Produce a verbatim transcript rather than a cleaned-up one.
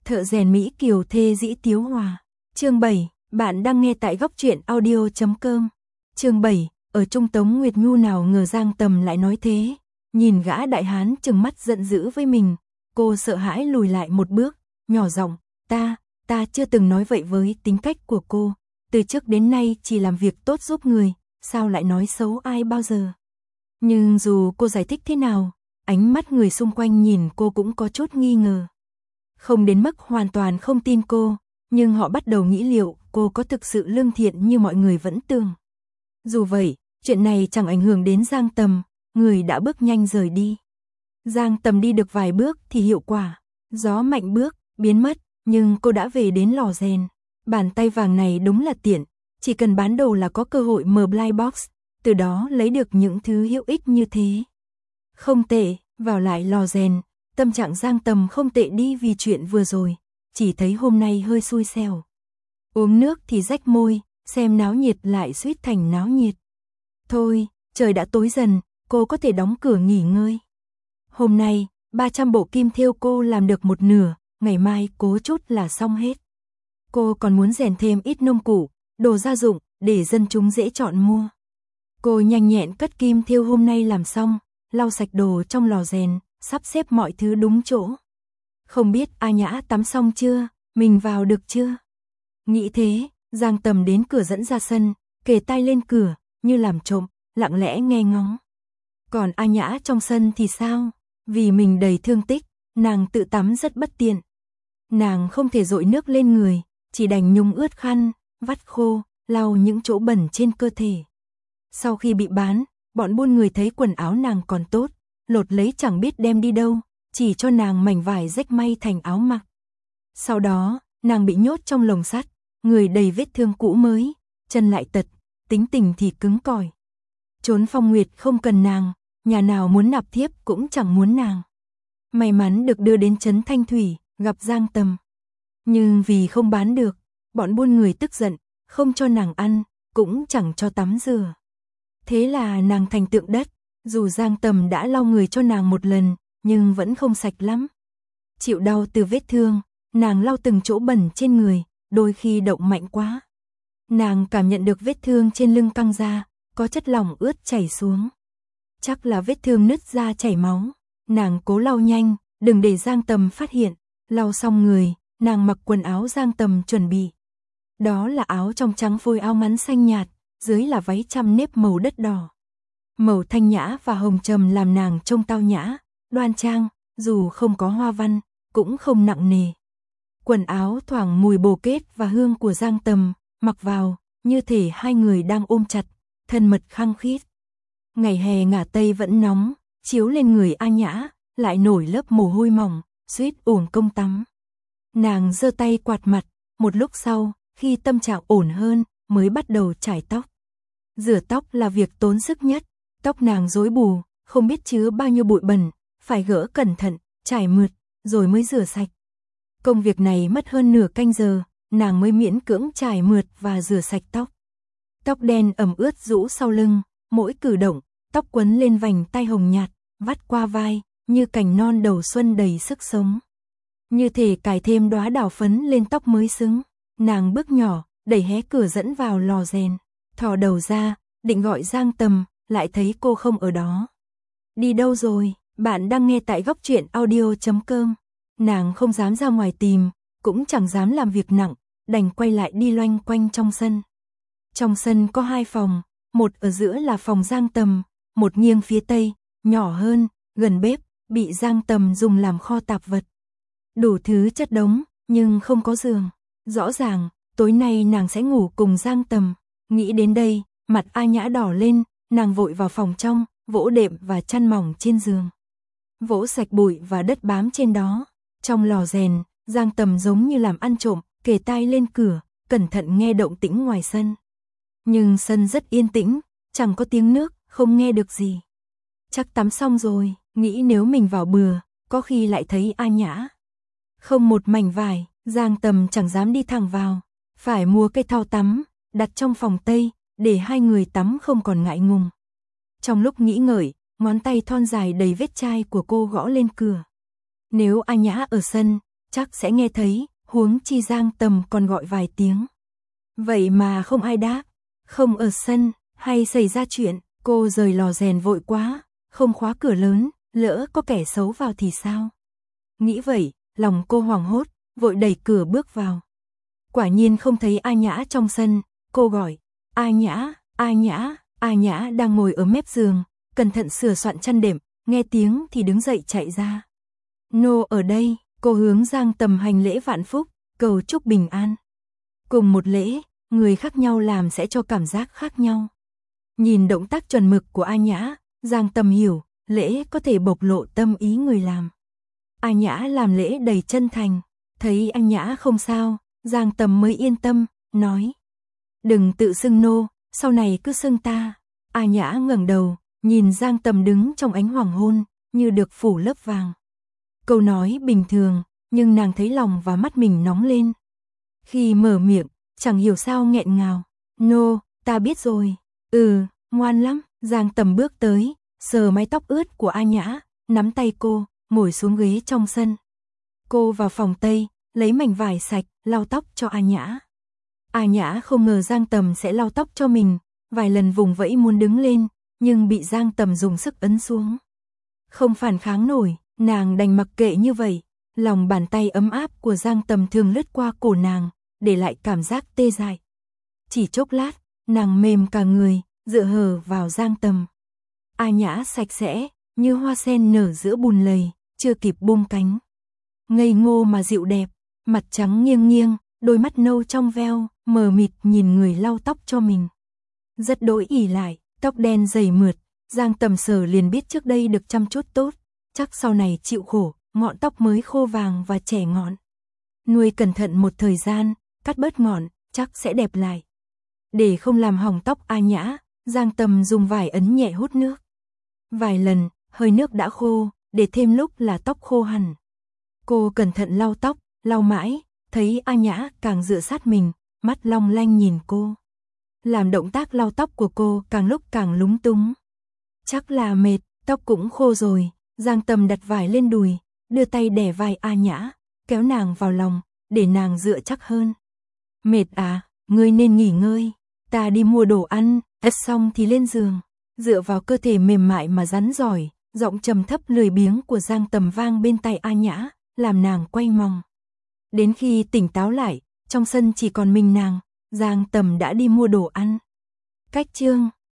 Thợ rèn Mỹ Kiều thê dĩ Tiếu Hòa. Chương bảy, bạn đang nghe tại góc truyện audio chấm com. Chương bảy, ở Trung Tống Nguyệt Nhu nào ngờ Giang Tầm lại nói thế, nhìn gã đại hán trừng mắt giận dữ với mình, cô sợ hãi lùi lại một bước, nhỏ giọng, "Ta, ta chưa từng nói vậy với tính cách của cô, từ trước đến nay chỉ làm việc tốt giúp người, sao lại nói xấu ai bao giờ?" Nhưng dù cô giải thích thế nào, ánh mắt người xung quanh nhìn cô cũng có chút nghi ngờ. Không đến mức hoàn toàn không tin cô, nhưng họ bắt đầu nghĩ liệu cô có thực sự lương thiện như mọi người vẫn tưởng. Dù vậy, chuyện này chẳng ảnh hưởng đến Giang Tầm, người đã bước nhanh rời đi. Giang Tầm đi được vài bước thì hiệu quả, gió mạnh bước, biến mất, nhưng cô đã về đến lò rèn. Bàn tay vàng này đúng là tiện, chỉ cần bán đồ là có cơ hội mở blind box, từ đó lấy được những thứ hữu ích như thế. Không tệ, vào lại lò rèn, tâm trạng Giang Tầm không tệ đi vì chuyện vừa rồi, chỉ thấy hôm nay hơi xui xẻo. Uống nước thì rách môi, xem náo nhiệt lại suýt thành náo nhiệt. Thôi, trời đã tối dần, cô có thể đóng cửa nghỉ ngơi. Hôm nay, ba trăm bộ kim thêu cô làm được một nửa, ngày mai cố chút là xong hết. Cô còn muốn rèn thêm ít nông cụ, đồ gia dụng, để dân chúng dễ chọn mua. Cô nhanh nhẹn cất kim thêu hôm nay làm xong, lau sạch đồ trong lò rèn, sắp xếp mọi thứ đúng chỗ. Không biết A Nhã tắm xong chưa, mình vào được chưa? Nghĩ thế, Giang Tầm đến cửa dẫn ra sân, kề tai lên cửa, như làm trộm, lặng lẽ nghe ngóng. Còn A Nhã trong sân thì sao? Vì mình đầy thương tích, nàng tự tắm rất bất tiện. Nàng không thể dội nước lên người, chỉ đành nhúng ướt khăn, vắt khô, lau những chỗ bẩn trên cơ thể. Sau khi bị bán, bọn buôn người thấy quần áo nàng còn tốt, lột lấy chẳng biết đem đi đâu, chỉ cho nàng mảnh vải rách may thành áo mặc. Sau đó, nàng bị nhốt trong lồng sắt, người đầy vết thương cũ mới, chân lại tật, tính tình thì cứng cỏi. Trốn Phong Nguyệt không cần nàng, nhà nào muốn nạp thiếp cũng chẳng muốn nàng. May mắn được đưa đến trấn Thanh Thủy, gặp Giang Tầm. Nhưng vì không bán được, bọn buôn người tức giận, không cho nàng ăn, cũng chẳng cho tắm rửa. Thế là nàng thành tượng đất, dù Giang Tầm đã lau người cho nàng một lần, nhưng vẫn không sạch lắm. Chịu đau từ vết thương, nàng lau từng chỗ bẩn trên người, đôi khi động mạnh quá. Nàng cảm nhận được vết thương trên lưng căng ra, có chất lỏng ướt chảy xuống. Chắc là vết thương nứt ra chảy máu. Nàng cố lau nhanh, đừng để Giang Tầm phát hiện. Lau xong người, nàng mặc quần áo Giang Tầm chuẩn bị. Đó là áo trong trắng phôi áo ngắn xanh nhạt, dưới là váy trăm nếp màu đất đỏ. Màu thanh nhã và hồng trầm làm nàng trông tao nhã, đoan trang, dù không có hoa văn, cũng không nặng nề. Quần áo thoảng mùi bồ kết và hương của Giang Tầm, mặc vào, như thể hai người đang ôm chặt, thân mật khăng khít. Ngày hè ngả tây vẫn nóng, chiếu lên người A Nhã, lại nổi lớp mồ hôi mỏng, suýt uổng công tắm. Nàng giơ tay quạt mặt, một lúc sau, khi tâm trạng ổn hơn, mới bắt đầu chải tóc. Rửa tóc là việc tốn sức nhất, tóc nàng rối bù, không biết chứa bao nhiêu bụi bẩn, phải gỡ cẩn thận, chải mượt, rồi mới rửa sạch. Công việc này mất hơn nửa canh giờ, nàng mới miễn cưỡng chải mượt và rửa sạch tóc. Tóc đen ẩm ướt rũ sau lưng, mỗi cử động, tóc quấn lên vành tai hồng nhạt, vắt qua vai, như cành non đầu xuân đầy sức sống. Như thể cài thêm đóa đào phấn lên tóc mới xứng. Nàng bước nhỏ, đẩy hé cửa dẫn vào lò rèn, thò đầu ra, định gọi Giang Tầm, lại thấy cô không ở đó. Đi đâu rồi? Bạn đang nghe tại góc truyện audio chấm com. Nàng không dám ra ngoài tìm, cũng chẳng dám làm việc nặng, đành quay lại đi loanh quanh trong sân. Trong sân có hai phòng, một ở giữa là phòng Giang Tầm, một nghiêng phía tây, nhỏ hơn, gần bếp, bị Giang Tầm dùng làm kho tạp vật. Đủ thứ chất đống, nhưng không có giường. Rõ ràng, tối nay nàng sẽ ngủ cùng Giang Tầm. Nghĩ đến đây, mặt A Nhã đỏ lên, nàng vội vào phòng trong, vỗ đệm và chăn mỏng trên giường. Vỗ sạch bụi và đất bám trên đó. Trong lò rèn, Giang Tầm giống như làm ăn trộm, kề tai lên cửa, cẩn thận nghe động tĩnh ngoài sân. Nhưng sân rất yên tĩnh, chẳng có tiếng nước, không nghe được gì. Chắc tắm xong rồi, nghĩ nếu mình vào bừa, có khi lại thấy A Nhã. Không một mảnh vải, Giang Tầm chẳng dám đi thẳng vào, phải mua cây thau tắm, đặt trong phòng Tây, để hai người tắm không còn ngại ngùng. Trong lúc nghĩ ngợi, ngón tay thon dài đầy vết chai của cô gõ lên cửa. Nếu A Nhã ở sân, chắc sẽ nghe thấy, huống chi Giang Tầm còn gọi vài tiếng. Vậy mà không ai đáp, không ở sân, hay xảy ra chuyện, cô rời lò rèn vội quá, không khóa cửa lớn, lỡ có kẻ xấu vào thì sao? Nghĩ vậy, lòng cô hoảng hốt, vội đẩy cửa bước vào. Quả nhiên không thấy A Nhã trong sân, cô gọi, A Nhã, A Nhã, A Nhã đang ngồi ở mép giường, cẩn thận sửa soạn chăn đệm, nghe tiếng thì đứng dậy chạy ra. Nô ở đây, cô hướng Giang Tầm hành lễ vạn phúc, cầu chúc bình an. Cùng một lễ, người khác nhau làm sẽ cho cảm giác khác nhau. Nhìn động tác chuẩn mực của A Nhã, Giang Tầm hiểu, lễ có thể bộc lộ tâm ý người làm. A Nhã làm lễ đầy chân thành, thấy A Nhã không sao, Giang Tầm mới yên tâm, nói. Đừng tự xưng nô, sau này cứ xưng ta. A Nhã ngẩng đầu, nhìn Giang Tầm đứng trong ánh hoàng hôn, như được phủ lớp vàng. Câu nói bình thường, nhưng nàng thấy lòng và mắt mình nóng lên. Khi mở miệng, chẳng hiểu sao nghẹn ngào. Nô, ta biết rồi. Ừ, ngoan lắm. Giang Tầm bước tới, sờ mái tóc ướt của A Nhã, nắm tay cô, ngồi xuống ghế trong sân. Cô vào phòng Tây, lấy mảnh vải sạch, lau tóc cho A Nhã. A Nhã không ngờ Giang Tầm sẽ lau tóc cho mình, vài lần vùng vẫy muốn đứng lên, nhưng bị Giang Tầm dùng sức ấn xuống. Không phản kháng nổi, nàng đành mặc kệ như vậy. Lòng bàn tay ấm áp của Giang Tầm thường lướt qua cổ nàng, để lại cảm giác tê dại. Chỉ chốc lát, nàng mềm cả người, dựa hờ vào Giang Tầm. A Nhã sạch sẽ, như hoa sen nở giữa bùn lầy, chưa kịp bung cánh. Ngây ngô mà dịu đẹp, mặt trắng nghiêng nghiêng, đôi mắt nâu trong veo, mờ mịt nhìn người lau tóc cho mình. Rất đỗi ỉ lại, tóc đen dày mượt, Giang Tầm sờ liền biết trước đây được chăm chút tốt, chắc sau này chịu khổ, ngọn tóc mới khô vàng và trẻ ngọn. Nuôi cẩn thận một thời gian, cắt bớt ngọn, chắc sẽ đẹp lại. Để không làm hỏng tóc A Nhã, Giang Tầm dùng vải ấn nhẹ hút nước. Vài lần, hơi nước đã khô, để thêm lúc là tóc khô hẳn. Cô cẩn thận lau tóc, lau mãi, thấy A Nhã càng dựa sát mình, mắt long lanh nhìn cô. Làm động tác lau tóc của cô càng lúc càng lúng túng. Chắc là mệt, tóc cũng khô rồi, Giang Tầm đặt vải lên đùi, đưa tay đè vai A Nhã, kéo nàng vào lòng, để nàng dựa chắc hơn. Mệt à, ngươi nên nghỉ ngơi, ta đi mua đồ ăn, ăn xong thì lên giường. Dựa vào cơ thể mềm mại mà rắn giỏi, giọng trầm thấp lười biếng của Giang Tầm vang bên tai A Nhã, làm nàng quay mòng. Đến khi tỉnh táo lại, trong sân chỉ còn mình nàng, Giang Tầm đã đi mua đồ ăn. Cách chương